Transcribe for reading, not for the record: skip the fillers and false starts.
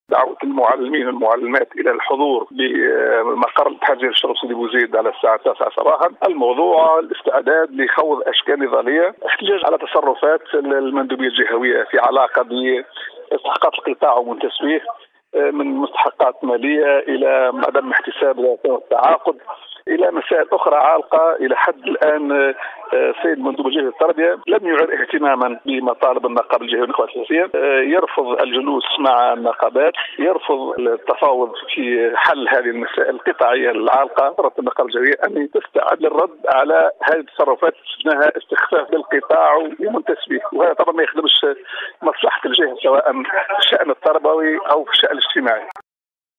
دعوة المعلمين والمعلمات إلى الحضور بمقر الاتحاد الجهوي الشرف سيدي بوزيد على الساعة 9 صباحا. الموضوع الاستعداد لخوض أشكال نضالية، احتجاج على تصرفات المندوبية الجهوية في علاقة باستحقاقات القطاع ومنتسبيه، من مستحقات مالية إلى عدم احتساب التعاقد إلى مسائل أخرى عالقة. إلى حد الآن سيد مندوب الجهوي التربية لم يعر اهتماما بمطالب النقابة الجهوية والنقابات الأساسية، يرفض الجلوس مع النقابات، يرفض التفاوض في حل هذه المسائل القطاعية العالقة. طلبت النقابة الجهوية أن تستعد للرد على هذه التصرفات شفناها استخفاف بالقطاع ومنتسبيه، وهذا طبعا ما يخدمش مصلحة الجهة سواء في الشأن التربوي أو في الشأن الاجتماعي.